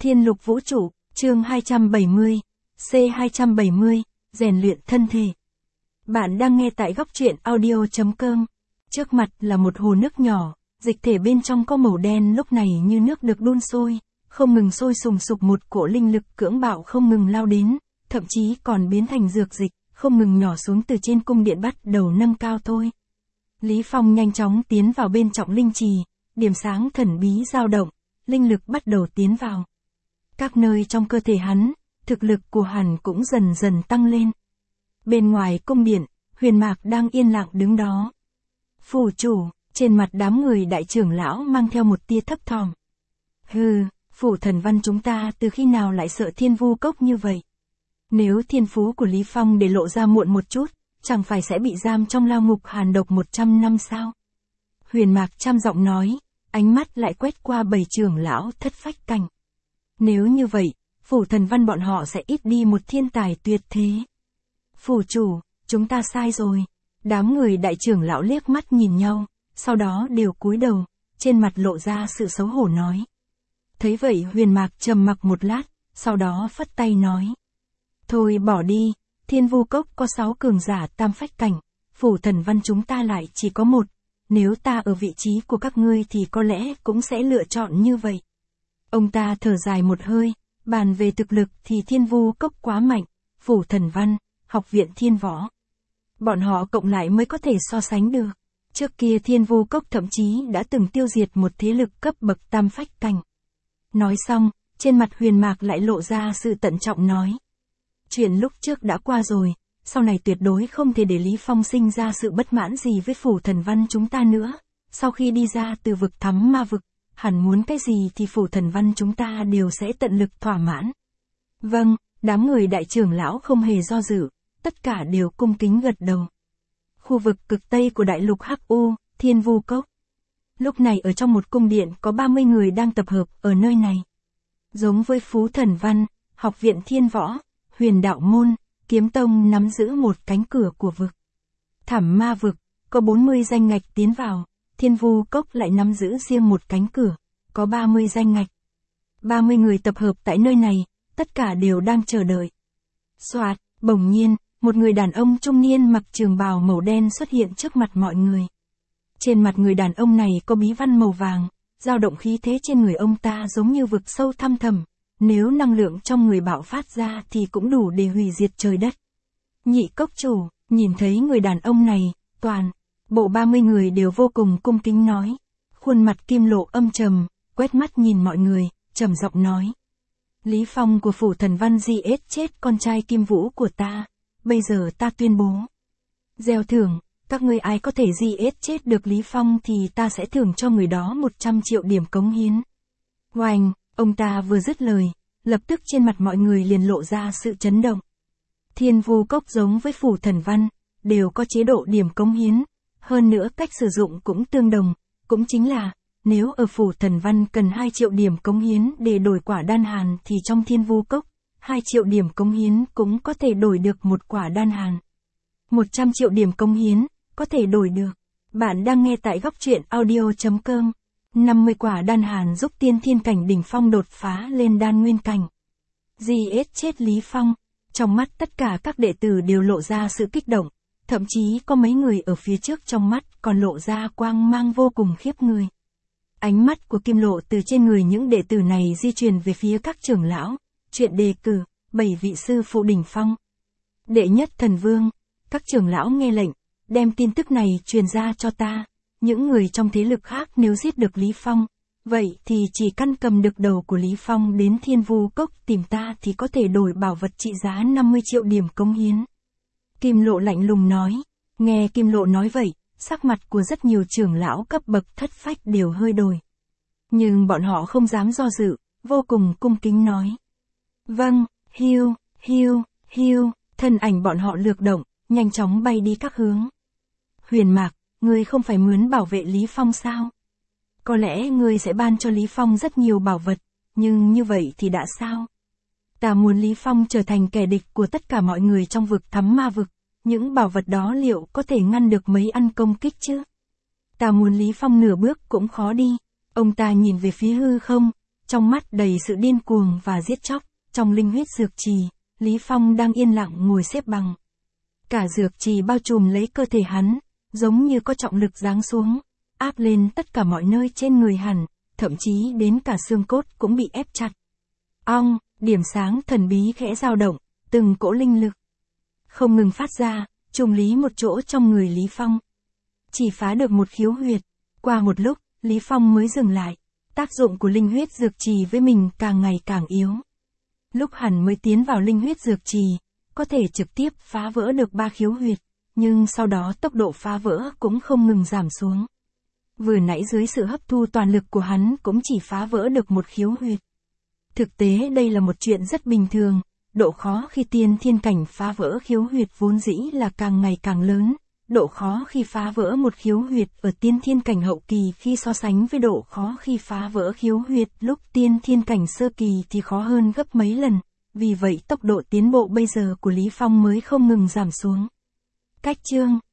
Thiên Lục Vũ Trụ, chương 270, C270, rèn luyện thân thể. Bạn đang nghe tại góc truyện audio.com. Trước mặt là một hồ nước nhỏ, dịch thể bên trong có màu đen lúc này như nước được đun sôi, không ngừng sôi sùng sục, một cỗ linh lực cưỡng bạo không ngừng lao đến, thậm chí còn biến thành dược dịch, không ngừng nhỏ xuống từ trên cung điện bắt đầu nâng cao thôi. Lý Phong nhanh chóng tiến vào bên trọng linh trì, điểm sáng thần bí dao động, linh lực bắt đầu tiến vào. Các nơi trong cơ thể hắn, thực lực của hắn cũng dần dần tăng lên. Bên ngoài cung điện, Huyền Mạc đang yên lặng đứng đó. Phủ chủ, trên mặt đám người đại trưởng lão mang theo một tia thấp thỏm. Hừ, Phủ Thần Văn chúng ta từ khi nào lại sợ Thiên Vu Cốc như vậy? Nếu thiên phú của Lý Phong để lộ ra muộn một chút, chẳng phải sẽ bị giam trong lao ngục hàn độc 100 năm sao? Huyền Mạc trăm giọng nói, ánh mắt lại quét qua 7 trưởng lão thất phách cảnh. Nếu như vậy, Phủ Thần Văn bọn họ sẽ ít đi một thiên tài tuyệt thế. Phủ chủ, chúng ta sai rồi. Đám người đại trưởng lão liếc mắt nhìn nhau, sau đó đều cúi đầu, trên mặt lộ ra sự xấu hổ nói. Thấy vậy Huyền Mạc trầm mặc một lát, sau đó phất tay nói. Thôi bỏ đi, Thiên Vu Cốc có 6 cường giả tam phách cảnh, Phủ Thần Văn chúng ta lại chỉ có 1, nếu ta ở vị trí của các ngươi thì có lẽ cũng sẽ lựa chọn như vậy. Ông ta thở dài một hơi, bàn về thực lực thì Thiên Vu Cốc quá mạnh, Phủ Thần Văn, Học viện Thiên Võ. Bọn họ cộng lại mới có thể so sánh được. Trước kia Thiên Vu Cốc thậm chí đã từng tiêu diệt một thế lực cấp bậc tam phách cảnh. Nói xong, trên mặt Huyền Mạc lại lộ ra sự tận trọng nói. Chuyện lúc trước đã qua rồi, sau này tuyệt đối không thể để Lý Phong sinh ra sự bất mãn gì với Phủ Thần Văn chúng ta nữa. Sau khi đi ra từ vực thắm ma vực, hẳn muốn cái gì thì Phủ Thần Văn chúng ta đều sẽ tận lực thỏa mãn. Vâng, đám người đại trưởng lão không hề do dự, tất cả đều cung kính gật đầu. Khu vực cực tây của đại lục Hắc U, Thiên Vu Cốc. Lúc này ở trong một cung điện có 30 người đang tập hợp ở nơi này. Giống với Phú Thần Văn, Học viện Thiên Võ, Huyền Đạo Môn, Kiếm Tông nắm giữ một cánh cửa của vực. Thảm Ma vực, có 40 danh ngạch tiến vào, Thiên Vu Cốc lại nắm giữ riêng một cánh cửa, có 30 danh ngạch. 30 người tập hợp tại nơi này, tất cả đều đang chờ đợi. Soạt, bỗng nhiên, một người đàn ông trung niên mặc trường bào màu đen xuất hiện trước mặt mọi người. Trên mặt người đàn ông này có bí văn màu vàng, dao động khí thế trên người ông ta giống như vực sâu thăm thẳm, nếu năng lượng trong người bạo phát ra thì cũng đủ để hủy diệt trời đất. Nhị cốc chủ, nhìn thấy người đàn ông này, toàn bộ 30 người đều vô cùng cung kính nói. Khuôn mặt Kim Lộ âm trầm, quét mắt nhìn mọi người, trầm giọng nói. Lý Phong của Phủ Thần Văn giết chết con trai Kim Vũ của ta, bây giờ ta tuyên bố. Gieo thưởng, các ngươi ai có thể giết chết được Lý Phong thì ta sẽ thưởng cho người đó 100 triệu điểm cống hiến. Oanh, ông ta vừa dứt lời, lập tức trên mặt mọi người liền lộ ra sự chấn động. Thiên Vu Cốc giống với Phủ Thần Văn, đều có chế độ điểm cống hiến, hơn nữa cách sử dụng cũng tương đồng, cũng chính là, nếu ở Phủ Thần Văn cần 2 triệu điểm cống hiến để đổi quả đan hàn thì trong Thiên Vu Cốc, 2 triệu điểm cống hiến cũng có thể đổi được một quả đan hàn. 100 triệu điểm cống hiến, có thể đổi được. Bạn đang nghe tại góc truyện audio.com. 50 quả đan hàn giúp tiên thiên cảnh đỉnh phong đột phá lên đan nguyên cảnh. Giết chết Lý Phong, trong mắt tất cả các đệ tử đều lộ ra sự kích động, thậm chí có mấy người ở phía trước trong mắt còn lộ ra quang mang vô cùng khiếp người. Ánh mắt của Kim Lộ từ trên người những đệ tử này di chuyển về phía các trưởng lão, chuyện đề cử, 7 vị sư phụ đỉnh phong. Đệ nhất thần vương, các trưởng lão nghe lệnh, đem tin tức này truyền ra cho ta. Những người trong thế lực khác nếu giết được Lý Phong, vậy thì chỉ căn cầm được đầu của Lý Phong đến Thiên Vu Cốc tìm ta thì có thể đổi bảo vật trị giá 50 triệu điểm cống hiến. Kim Lộ lạnh lùng nói. Nghe Kim Lộ nói vậy, sắc mặt của rất nhiều trưởng lão cấp bậc thất phách đều hơi đổi. Nhưng bọn họ không dám do dự, vô cùng cung kính nói. Vâng, hiu, hiu, hiu, thân ảnh bọn họ lược động, nhanh chóng bay đi các hướng. Huyền Mạc, ngươi không phải muốn bảo vệ Lý Phong sao? Có lẽ ngươi sẽ ban cho Lý Phong rất nhiều bảo vật, nhưng như vậy thì đã sao? Ta muốn Lý Phong trở thành kẻ địch của tất cả mọi người trong vực thắm ma vực, những bảo vật đó liệu có thể ngăn được mấy ăn công kích chứ? Ta muốn Lý Phong nửa bước cũng khó đi. Ông ta nhìn về phía hư không, Trong mắt đầy sự điên cuồng và giết chóc, trong linh huyết dược trì, Lý Phong đang yên lặng ngồi xếp bằng. Cả dược trì bao trùm lấy cơ thể hắn, giống như có trọng lực giáng xuống, áp lên tất cả mọi nơi trên người hắn, thậm chí đến cả xương cốt cũng bị ép chặt. Ong, điểm sáng thần bí khẽ dao động, từng cỗ linh lực không ngừng phát ra, trùng lý một chỗ trong người Lý Phong. Chỉ phá được một khiếu huyệt, qua một lúc, Lý Phong mới dừng lại. Tác dụng của linh huyết dược trì với mình càng ngày càng yếu. Lúc hắn mới tiến vào linh huyết dược trì, có thể trực tiếp phá vỡ được 3 khiếu huyệt, nhưng sau đó tốc độ phá vỡ cũng không ngừng giảm xuống. Vừa nãy dưới sự hấp thu toàn lực của hắn cũng chỉ phá vỡ được một khiếu huyệt. Thực tế đây là một chuyện rất bình thường, độ khó khi tiên thiên cảnh phá vỡ khiếu huyệt vốn dĩ là càng ngày càng lớn. Độ khó khi phá vỡ một khiếu huyệt ở tiên thiên cảnh hậu kỳ khi so sánh với độ khó khi phá vỡ khiếu huyệt lúc tiên thiên cảnh sơ kỳ thì khó hơn gấp mấy lần, vì vậy tốc độ tiến bộ bây giờ của Lý Phong mới không ngừng giảm xuống. Cách chương